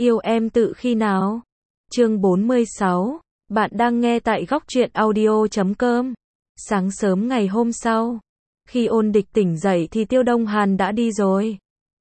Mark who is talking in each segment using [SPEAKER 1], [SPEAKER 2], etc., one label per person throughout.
[SPEAKER 1] Yêu em tự khi nào? Chương 46. Bạn đang nghe tại góc truyện audio.com. Sáng sớm ngày hôm sau, khi Ôn Địch tỉnh dậy thì Tiêu Đông Hàn đã đi rồi.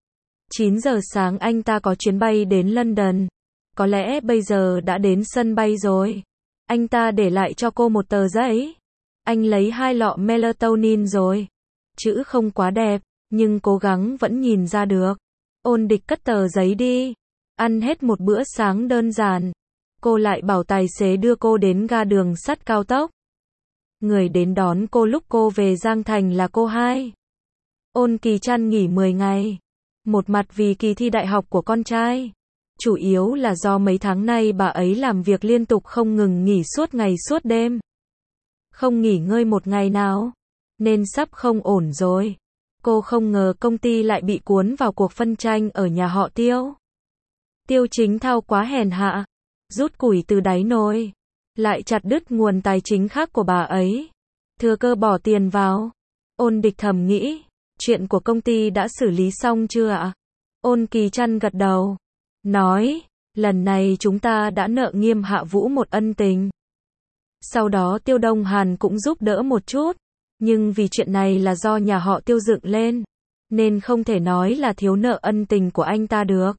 [SPEAKER 1] 9 giờ sáng anh ta có chuyến bay đến London. Có lẽ bây giờ đã đến sân bay rồi. Anh ta để lại cho cô một tờ giấy. Anh lấy 2 lọ melatonin rồi. Chữ không quá đẹp, nhưng cố gắng vẫn nhìn ra được. Ôn Địch cất tờ giấy đi. Ăn hết một bữa sáng đơn giản. Cô lại bảo tài xế đưa cô đến ga đường sắt cao tốc. Người đến đón cô lúc cô về Giang Thành là cô hai. Ôn Kỳ Trăn nghỉ 10 ngày. Một mặt vì kỳ thi đại học của con trai. Chủ yếu là do mấy tháng nay bà ấy làm việc liên tục không ngừng nghỉ suốt ngày suốt đêm. Không nghỉ ngơi một ngày nào. Nên sắp không ổn rồi. Cô không ngờ công ty lại bị cuốn vào cuộc phân tranh ở nhà họ Tiêu. Tiêu Chính Thao quá hèn hạ. Rút củi từ đáy nồi. Lại chặt đứt nguồn tài chính khác của bà ấy. Thừa cơ bỏ tiền vào. Ôn Địch thầm nghĩ. Chuyện của công ty đã xử lý xong chưa ạ? Ôn Kỳ Trăn gật đầu. Nói. Lần này chúng ta đã nợ Nghiêm Hạ Vũ một ân tình. Sau đó Tiêu Đông Hàn cũng giúp đỡ một chút. Nhưng vì chuyện này là do nhà họ Tiêu dựng lên. Nên không thể nói là thiếu nợ ân tình của anh ta được.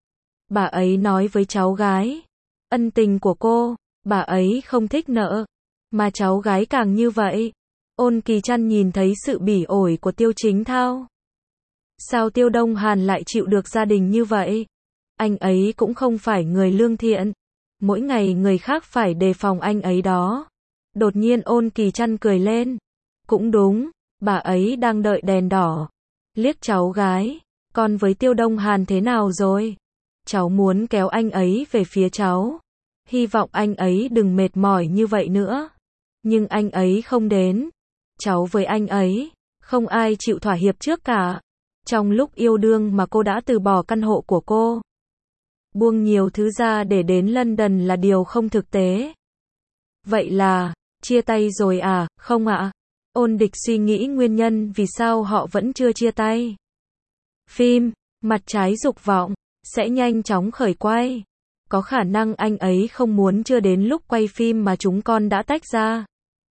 [SPEAKER 1] Bà ấy nói với cháu gái. Ân tình của cô, bà ấy không thích nợ. Mà cháu gái càng như vậy. Ôn Kỳ Trăn nhìn thấy sự bỉ ổi của Tiêu Chính Thao. Sao Tiêu Đông Hàn lại chịu được gia đình như vậy? Anh ấy cũng không phải người lương thiện. Mỗi ngày người khác phải đề phòng anh ấy đó. Đột nhiên Ôn Kỳ Trăn cười lên. Cũng đúng, bà ấy đang đợi đèn đỏ. Liếc cháu gái, con với Tiêu Đông Hàn thế nào rồi? Cháu muốn kéo anh ấy về phía cháu. Hy vọng anh ấy đừng mệt mỏi như vậy nữa. Nhưng anh ấy không đến. Cháu với anh ấy, không ai chịu thỏa hiệp trước cả. Trong lúc yêu đương mà cô đã từ bỏ căn hộ của cô. Buông nhiều thứ ra để đến London là điều không thực tế. Vậy là, chia tay rồi à, không ạ? Ôn Địch suy nghĩ nguyên nhân vì sao họ vẫn chưa chia tay. Phim, Mặt trái dục vọng, sẽ nhanh chóng khởi quay. Có khả năng anh ấy không muốn chưa đến lúc quay phim mà chúng con đã tách ra.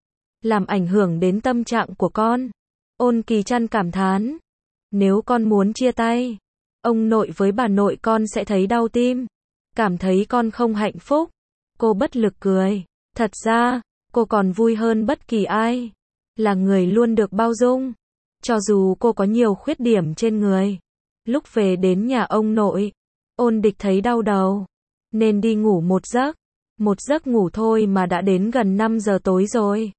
[SPEAKER 1] Làm ảnh hưởng đến tâm trạng của con. Ôn Kỳ Trăn cảm thán. Nếu con muốn chia tay, ông nội với bà nội con sẽ thấy đau tim. Cảm thấy con không hạnh phúc. Cô bất lực cười. Thật ra, cô còn vui hơn bất kỳ ai. Là người luôn được bao dung. Cho dù cô có nhiều khuyết điểm trên người. Lúc về đến nhà ông nội, Ôn Địch thấy đau đầu. Nên đi ngủ một giấc. Một giấc ngủ thôi mà đã đến gần 5 giờ tối rồi.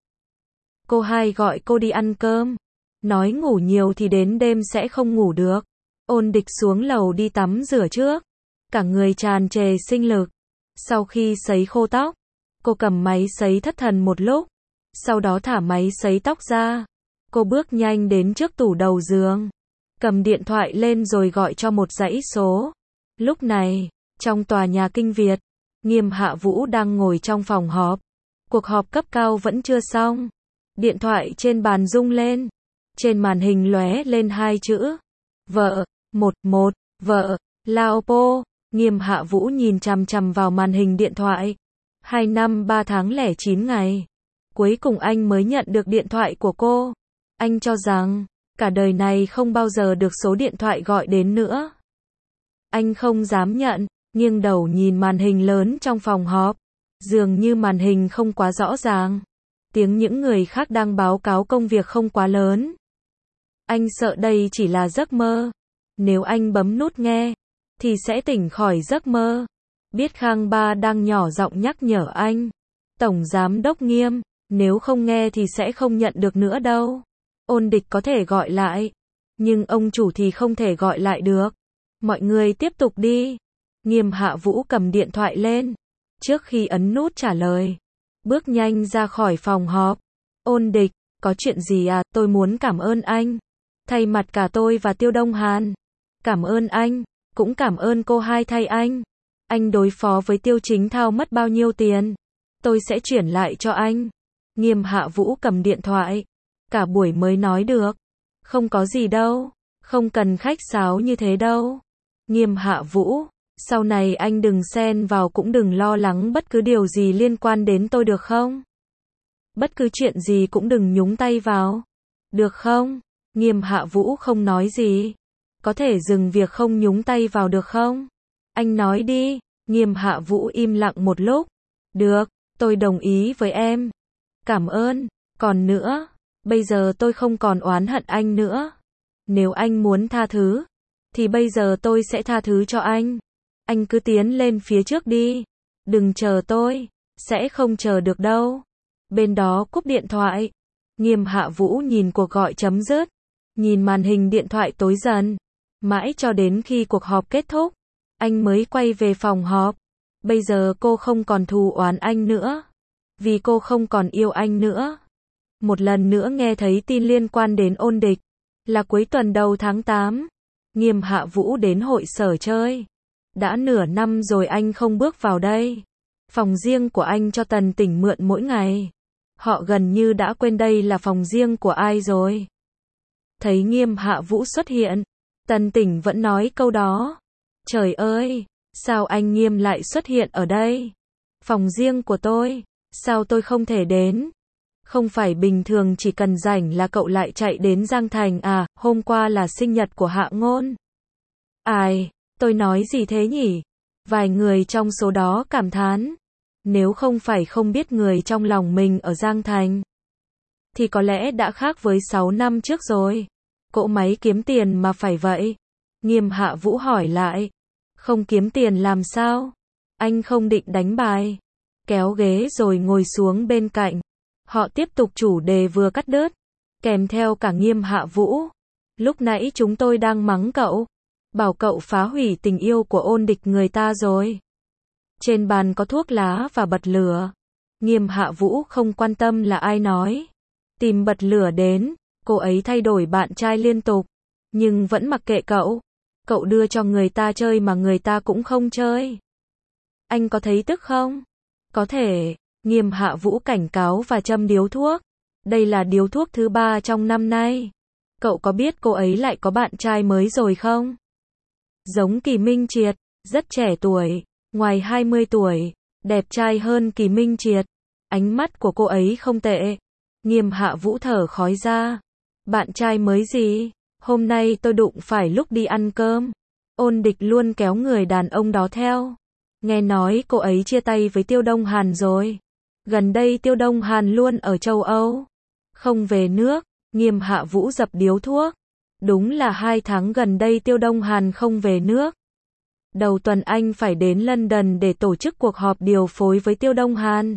[SPEAKER 1] Cô hai gọi cô đi ăn cơm. Nói ngủ nhiều thì đến đêm sẽ không ngủ được. Ôn Địch xuống lầu đi tắm rửa trước. Cả người tràn trề sinh lực. Sau khi sấy khô tóc, cô cầm máy sấy thất thần một lúc. Sau đó thả máy sấy tóc ra. Cô bước nhanh đến trước tủ đầu giường. Cầm điện thoại lên rồi gọi cho một dãy số. Lúc này, trong tòa nhà Kinh Việt, Nghiêm Hạ Vũ đang ngồi trong phòng họp. Cuộc họp cấp cao vẫn chưa xong. Điện thoại trên bàn rung lên. Trên màn hình lóe lên 2 chữ. Vợ, 11, vợ, Lao Po. Nghiêm Hạ Vũ nhìn chằm chằm vào màn hình điện thoại. 2 năm 3 tháng lẻ 9 ngày. Cuối cùng anh mới nhận được điện thoại của cô. Anh cho rằng, cả đời này không bao giờ được số điện thoại gọi đến nữa. Anh không dám nhận, nghiêng đầu nhìn màn hình lớn trong phòng họp. Dường như màn hình không quá rõ ràng. Tiếng những người khác đang báo cáo công việc không quá lớn. Anh sợ đây chỉ là giấc mơ. Nếu anh bấm nút nghe, thì sẽ tỉnh khỏi giấc mơ. Biết Khang Ba đang nhỏ giọng nhắc nhở anh. Tổng Giám đốc Nghiêm, nếu không nghe thì sẽ không nhận được nữa đâu. Ôn Địch có thể gọi lại. Nhưng ông chủ thì không thể gọi lại được. Mọi người tiếp tục đi. Nghiêm Hạ Vũ cầm điện thoại lên. Trước khi ấn nút trả lời. Bước nhanh ra khỏi phòng họp. Ôn Địch, có chuyện gì à, tôi muốn cảm ơn anh. Thay mặt cả tôi và Tiêu Đông Hàn. Cảm ơn anh, cũng cảm ơn cô hai thay anh. Anh đối phó với Tiêu Chính Thao mất bao nhiêu tiền? Tôi sẽ chuyển lại cho anh. Nghiêm Hạ Vũ cầm điện thoại. Cả buổi mới nói được. Không có gì đâu. Không cần khách sáo như thế đâu. Nghiêm Hạ Vũ, Sau này anh đừng xen vào cũng đừng lo lắng bất cứ điều gì liên quan đến tôi được không? Bất cứ chuyện gì cũng đừng nhúng tay vào. Được không? Nghiêm Hạ Vũ không nói gì. Có thể dừng việc không nhúng tay vào được không? Anh nói đi. Nghiêm Hạ Vũ im lặng một lúc. Được, tôi đồng ý với em. Cảm ơn. Còn nữa, bây giờ tôi không còn oán hận anh nữa. Nếu anh muốn tha thứ, thì bây giờ tôi sẽ tha thứ cho anh. Anh cứ tiến lên phía trước đi. Đừng chờ tôi. Sẽ không chờ được đâu. Bên đó cúp điện thoại. Nghiêm Hạ Vũ nhìn cuộc gọi chấm dứt. Nhìn màn hình điện thoại tối dần. Mãi cho đến khi cuộc họp kết thúc, anh mới quay về phòng họp. Bây giờ cô không còn thù oán anh nữa. Vì cô không còn yêu anh nữa. Một lần nữa nghe thấy tin liên quan đến Ôn Địch. Là cuối tuần đầu tháng 8. Nghiêm Hạ Vũ đến hội sở chơi. Đã nửa năm rồi anh không bước vào đây. Phòng riêng của anh cho Tần Tỉnh mượn mỗi ngày. Họ gần như đã quên đây là phòng riêng của ai rồi. Thấy Nghiêm Hạ Vũ xuất hiện, Tần Tỉnh vẫn nói câu đó. Trời ơi, sao anh Nghiêm lại xuất hiện ở đây? Phòng riêng của tôi, sao tôi không thể đến? Không phải bình thường chỉ cần rảnh là cậu lại chạy đến Giang Thành à, hôm qua là sinh nhật của Hạ Ngôn. Ai, tôi nói gì thế nhỉ? Vài người trong số đó cảm thán. Nếu không phải không biết người trong lòng mình ở Giang Thành, thì có lẽ đã khác với 6 năm trước rồi. Cỗ máy kiếm tiền mà phải vậy. Nghiêm Hạ Vũ hỏi lại. Không kiếm tiền làm sao? Anh không định đánh bài. Kéo ghế rồi ngồi xuống bên cạnh. Họ tiếp tục chủ đề vừa cắt đứt. Kèm theo cả Nghiêm Hạ Vũ. Lúc nãy chúng tôi đang mắng cậu. Bảo cậu phá hủy tình yêu của Ôn Địch người ta rồi. Trên bàn có thuốc lá và bật lửa. Nghiêm Hạ Vũ không quan tâm là ai nói. Tìm bật lửa đến. Cô ấy thay đổi bạn trai liên tục. Nhưng vẫn mặc kệ cậu. Cậu đưa cho người ta chơi mà người ta cũng không chơi. Anh có thấy tức không? Có thể. Nghiêm Hạ Vũ cảnh cáo và châm điếu thuốc. Đây là điếu thuốc thứ 3 trong năm nay. Cậu có biết cô ấy lại có bạn trai mới rồi không? Giống Kỳ Minh Triệt. Rất trẻ tuổi. Ngoài 20 tuổi. Đẹp trai hơn Kỳ Minh Triệt. Ánh mắt của cô ấy không tệ. Nghiêm Hạ Vũ thở khói ra. Bạn trai mới gì? Hôm nay tôi đụng phải lúc đi ăn cơm. Ôn Địch luôn kéo người đàn ông đó theo. Nghe nói cô ấy chia tay với Tiêu Đông Hàn rồi. Gần đây Tiêu Đông Hàn luôn ở châu Âu. Không về nước. Nghiêm Hạ Vũ dập điếu thuốc. Đúng là 2 tháng gần đây Tiêu Đông Hàn không về nước. Đầu tuần anh phải đến London để tổ chức cuộc họp điều phối với Tiêu Đông Hàn.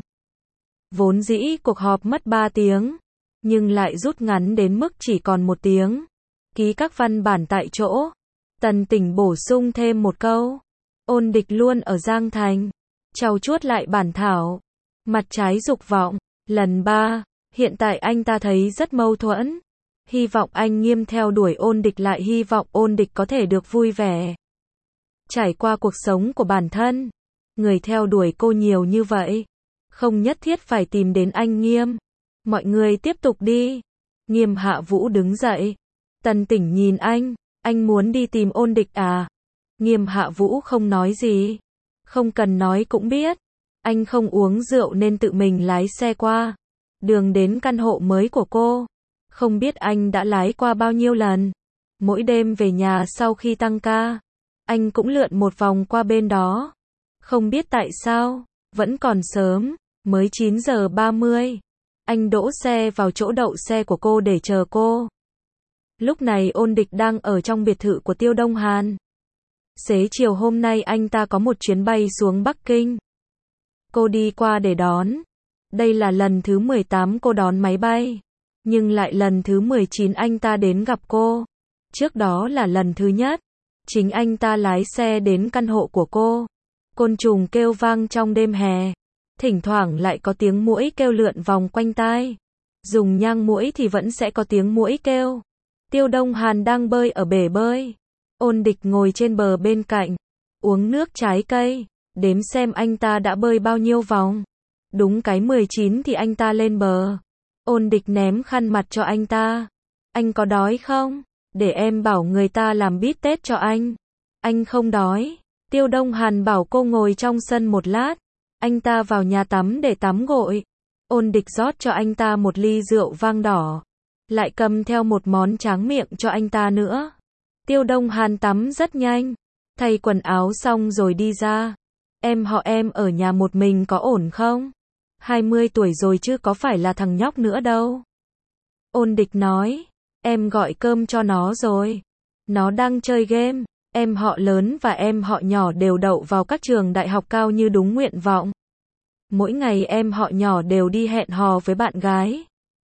[SPEAKER 1] Vốn dĩ cuộc họp mất 3 tiếng. Nhưng lại rút ngắn đến mức chỉ còn 1 tiếng. Ký các văn bản tại chỗ. Tần Tỉnh bổ sung thêm một câu. Ôn Địch luôn ở Giang Thành. Trau chuốt lại bản thảo. Mặt trái dục vọng. Lần 3. Hiện tại anh ta thấy rất mâu thuẫn. Hy vọng anh Nghiêm theo đuổi Ôn Địch, lại hy vọng Ôn Địch có thể được vui vẻ. Trải qua cuộc sống của bản thân. Người theo đuổi cô nhiều như vậy. Không nhất thiết phải tìm đến anh Nghiêm. Mọi người tiếp tục đi. Nghiêm Hạ Vũ đứng dậy. Tần Tỉnh nhìn anh muốn đi tìm Ôn Địch à? Nghiêm Hạ Vũ không nói gì. Không cần nói cũng biết. Anh không uống rượu nên tự mình lái xe qua. Đường đến căn hộ mới của cô. Không biết anh đã lái qua bao nhiêu lần. Mỗi đêm về nhà sau khi tăng ca, anh cũng lượn một vòng qua bên đó. Không biết tại sao, vẫn còn sớm, mới 9 giờ 30. Anh đỗ xe vào chỗ đậu xe của cô để chờ cô. Lúc này Ôn Địch đang ở trong biệt thự của Tiêu Đông Hàn. Xế chiều hôm nay anh ta có một chuyến bay xuống Bắc Kinh. Cô đi qua để đón. Đây là lần thứ 18 cô đón máy bay. Nhưng lại lần thứ 19 anh ta đến gặp cô. Trước đó là lần thứ nhất. Chính anh ta lái xe đến căn hộ của cô. Côn trùng kêu vang trong đêm hè. Thỉnh thoảng lại có tiếng muỗi kêu lượn vòng quanh tai. Dùng nhang muỗi thì vẫn sẽ có tiếng muỗi kêu. Tiêu Đông Hàn đang bơi ở bể bơi. Ôn Địch ngồi trên bờ bên cạnh. Uống nước trái cây. Đếm xem anh ta đã bơi bao nhiêu vòng. Đúng cái 19 thì anh ta lên bờ. Ôn Địch ném khăn mặt cho anh ta. Anh có đói không? Để em bảo người ta làm bít tết cho anh. Anh không đói. Tiêu Đông Hàn bảo cô ngồi trong sân một lát. Anh ta vào nhà tắm để tắm gội. Ôn Địch rót cho anh ta một ly rượu vang đỏ. Lại cầm theo một món tráng miệng cho anh ta nữa. Tiêu Đông Hàn tắm rất nhanh. Thay quần áo xong rồi đi ra. Em họ em ở nhà một mình có ổn không? 20 tuổi rồi chứ có phải là thằng nhóc nữa đâu. Ôn Địch nói. Em gọi cơm cho nó rồi. Nó đang chơi game. Em họ lớn và em họ nhỏ đều đậu vào các trường đại học cao như đúng nguyện vọng. Mỗi ngày em họ nhỏ đều đi hẹn hò với bạn gái.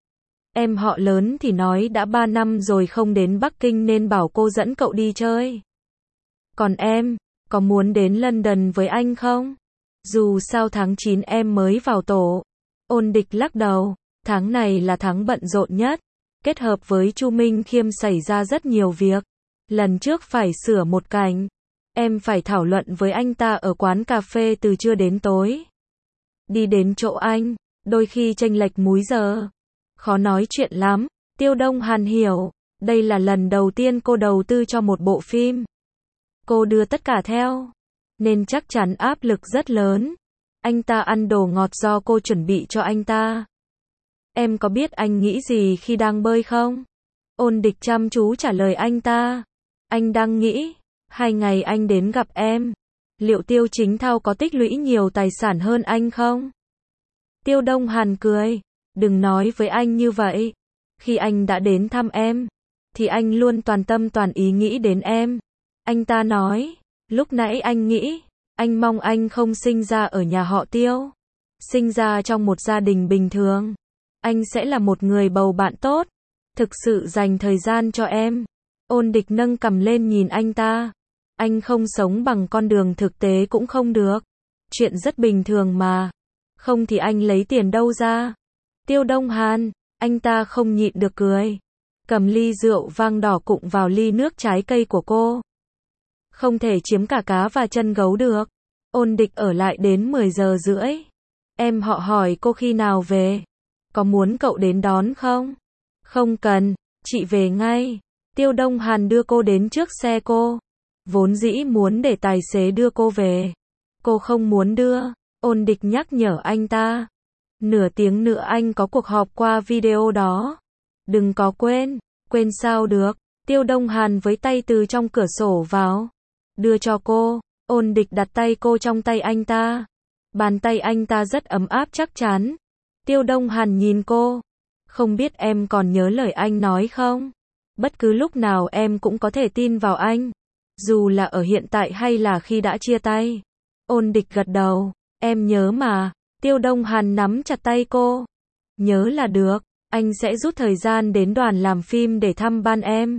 [SPEAKER 1] Em họ lớn thì nói đã 3 năm rồi không đến Bắc Kinh nên bảo cô dẫn cậu đi chơi. Còn em, có muốn đến London với anh không? Dù sao tháng 9 em mới vào tổ. Ôn Địch lắc đầu, tháng này là tháng bận rộn nhất. Kết hợp với Chu Minh Khiêm xảy ra rất nhiều việc. Lần trước phải sửa một cảnh. Em phải thảo luận với anh ta ở quán cà phê từ trưa đến tối. Đi đến chỗ anh, đôi khi chênh lệch múi giờ. Khó nói chuyện lắm. Tiêu Đông Hàn hiểu, đây là lần đầu tiên cô đầu tư cho một bộ phim. Cô đưa tất cả theo, nên chắc chắn áp lực rất lớn. Anh ta ăn đồ ngọt do cô chuẩn bị cho anh ta. Em có biết anh nghĩ gì khi đang bơi không? Ôn Địch chăm chú trả lời anh ta. Anh đang nghĩ, 2 ngày anh đến gặp em. Liệu Tiêu Chính Thao có tích lũy nhiều tài sản hơn anh không? Tiêu Đông Hàn cười. Đừng nói với anh như vậy. Khi anh đã đến thăm em, thì anh luôn toàn tâm toàn ý nghĩ đến em. Anh ta nói, lúc nãy anh nghĩ, anh mong anh không sinh ra ở nhà họ Tiêu. Sinh ra trong một gia đình bình thường. Anh sẽ là một người bầu bạn tốt. Thực sự dành thời gian cho em. Ôn Địch nâng cằm lên nhìn anh ta. Anh không sống bằng con đường thực tế cũng không được. Chuyện rất bình thường mà. Không thì anh lấy tiền đâu ra? Tiêu Đông Hàn, anh ta không nhịn được cười. Cầm ly rượu vang đỏ cụng vào ly nước trái cây của cô. Không thể chiếm cả cá và chân gấu được. Ôn Địch ở lại đến 10 giờ rưỡi. Em họ hỏi cô khi nào về. Có muốn cậu đến đón không? Không cần, chị về ngay. Tiêu Đông Hàn đưa cô đến trước xe cô. Vốn dĩ muốn để tài xế đưa cô về. Cô không muốn đưa. Ôn Địch nhắc nhở anh ta. Nửa tiếng nữa anh có cuộc họp qua video đó. Đừng có quên. Quên sao được. Tiêu Đông Hàn với tay từ trong cửa sổ vào. Đưa cho cô. Ôn Địch đặt tay cô trong tay anh ta. Bàn tay anh ta rất ấm áp chắc chắn. Tiêu Đông Hàn nhìn cô. Không biết em còn nhớ lời anh nói không? Bất cứ lúc nào em cũng có thể tin vào anh. Dù là ở hiện tại hay là khi đã chia tay. Ôn Địch gật đầu. Em nhớ mà. Tiêu Đông Hàn nắm chặt tay cô. Nhớ là được. Anh sẽ rút thời gian đến đoàn làm phim để thăm ban em.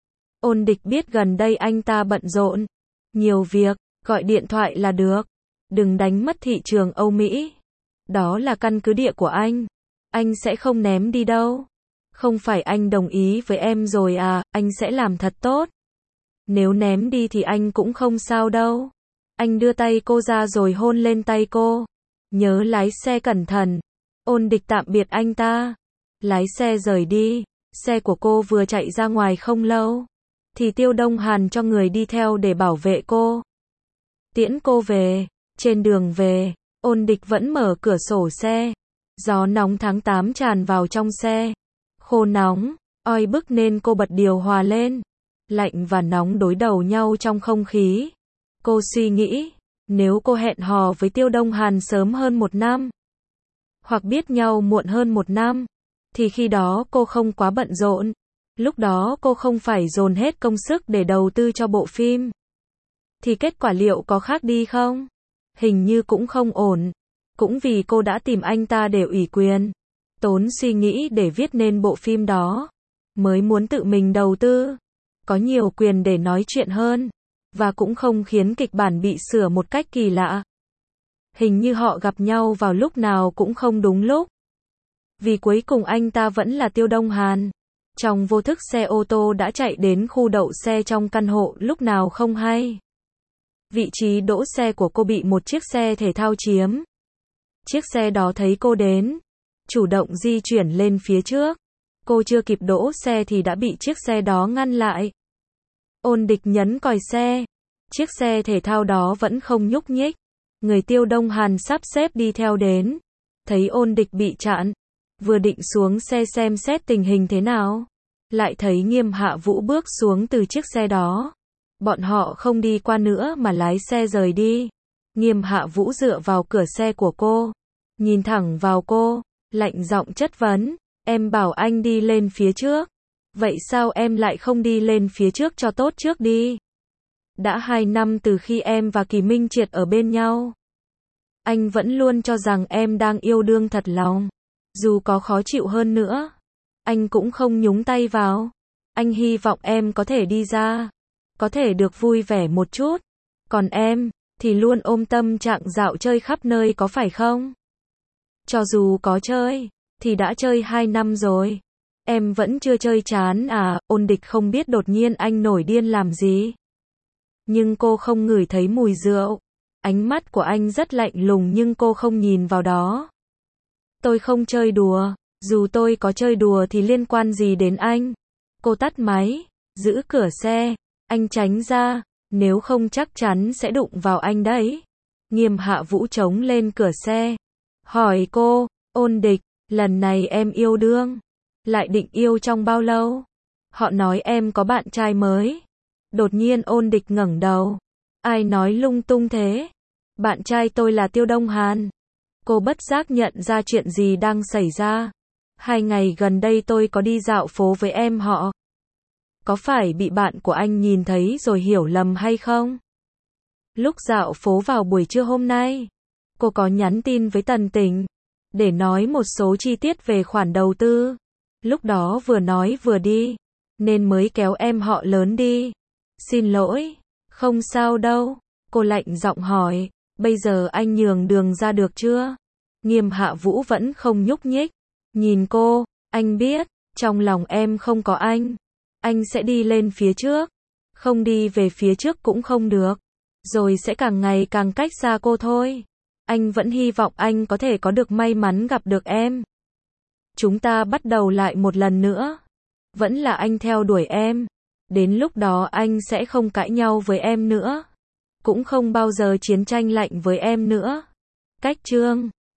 [SPEAKER 1] Ôn Địch biết gần đây anh ta bận rộn. Nhiều việc. Gọi điện thoại là được. Đừng đánh mất thị trường Âu Mỹ. Đó là căn cứ địa của anh. Anh sẽ không ném đi đâu. Không phải anh đồng ý với em rồi à, anh sẽ làm thật tốt. Nếu ném đi thì anh cũng không sao đâu. Anh đưa tay cô ra rồi hôn lên tay cô. Nhớ lái xe cẩn thận. Ôn Địch tạm biệt anh ta. Lái xe rời đi. Xe của cô vừa chạy ra ngoài không lâu. Thì Tiêu Đông Hàn cho người đi theo để bảo vệ cô. Tiễn cô về. Trên đường về, Ôn Địch vẫn mở cửa sổ xe. Gió nóng tháng 8 tràn vào trong xe. Khô nóng, oi bức nên cô bật điều hòa lên. Lạnh và nóng đối đầu nhau trong không khí. Cô suy nghĩ, nếu cô hẹn hò với Tiêu Đông Hàn sớm hơn 1 năm, hoặc biết nhau muộn hơn 1 năm, thì khi đó cô không quá bận rộn. Lúc đó cô không phải dồn hết công sức để đầu tư cho bộ phim. Thì kết quả liệu có khác đi không? Hình như cũng không ổn. Cũng vì cô đã tìm anh ta để ủy quyền. Tốn suy nghĩ để viết nên bộ phim đó. Mới muốn tự mình đầu tư. Có nhiều quyền để nói chuyện hơn. Và cũng không khiến kịch bản bị sửa một cách kỳ lạ. Hình như họ gặp nhau vào lúc nào cũng không đúng lúc. Vì cuối cùng anh ta vẫn là Tiêu Đông Hàn. Trong vô thức xe ô tô đã chạy đến khu đậu xe trong căn hộ lúc nào không hay. Vị trí đỗ xe của cô bị một chiếc xe thể thao chiếm. Chiếc xe đó thấy cô đến, chủ động di chuyển lên phía trước. Cô chưa kịp đỗ xe thì đã bị chiếc xe đó ngăn lại. Ôn Địch nhấn còi xe. Chiếc xe thể thao đó vẫn không nhúc nhích. Người Tiêu Đông Hàn sắp xếp đi theo đến. Thấy Ôn Địch bị chặn. Vừa định xuống xe xem xét tình hình thế nào. Lại thấy Nghiêm Hạ Vũ bước xuống từ chiếc xe đó. Bọn họ không đi qua nữa mà lái xe rời đi. Nghiêm Hạ Vũ dựa vào cửa xe của cô. Nhìn thẳng vào cô. Lạnh giọng chất vấn. Em bảo anh đi lên phía trước. Vậy sao em lại không đi lên phía trước cho tốt trước đi? Đã 2 năm từ khi em và Kỳ Minh Triệt ở bên nhau. Anh vẫn luôn cho rằng em đang yêu đương thật lòng. Dù có khó chịu hơn nữa, anh cũng không nhúng tay vào. Anh hy vọng em có thể đi ra, có thể được vui vẻ một chút. Còn em, thì luôn ôm tâm trạng dạo chơi khắp nơi có phải không? Cho dù có chơi, thì đã chơi 2 năm rồi. Em vẫn chưa chơi chán à? Ôn Địch không biết đột nhiên anh nổi điên làm gì. Nhưng cô không ngửi thấy mùi rượu. Ánh mắt của anh rất lạnh lùng nhưng cô không nhìn vào đó. Tôi không chơi đùa. Dù tôi có chơi đùa thì liên quan gì đến anh? Cô tắt máy, giữ cửa xe. Anh tránh ra, nếu không chắc chắn sẽ đụng vào anh đấy. Nghiêm Hạ Vũ chống lên cửa xe. Hỏi cô, Ôn Địch, lần này em yêu đương. Lại định yêu trong bao lâu? Họ nói em có bạn trai mới. Đột nhiên Ôn Địch ngẩng đầu. Ai nói lung tung thế? Bạn trai tôi là Tiêu Đông Hàn. Cô bất giác nhận ra chuyện gì đang xảy ra. 2 ngày gần đây tôi có đi dạo phố với em họ. Có phải bị bạn của anh nhìn thấy rồi hiểu lầm hay không? Lúc dạo phố vào buổi trưa hôm nay, cô có nhắn tin với Tần Tỉnh để nói một số chi tiết về khoản đầu tư. Lúc đó vừa nói vừa đi, nên mới kéo em họ lớn đi. Xin lỗi, không sao đâu. Cô lạnh giọng hỏi, bây giờ anh nhường đường ra được chưa? Nghiêm Hạ Vũ vẫn không nhúc nhích. Nhìn cô, anh biết, trong lòng em không có anh. Anh sẽ đi lên phía trước. Không đi về phía trước cũng không được. Rồi sẽ càng ngày càng cách xa cô thôi. Anh vẫn hy vọng anh có thể có được may mắn gặp được em. Chúng ta bắt đầu lại một lần nữa. Vẫn là anh theo đuổi em. Đến lúc đó anh sẽ không cãi nhau với em nữa. Cũng không bao giờ chiến tranh lạnh với em nữa. Cách chương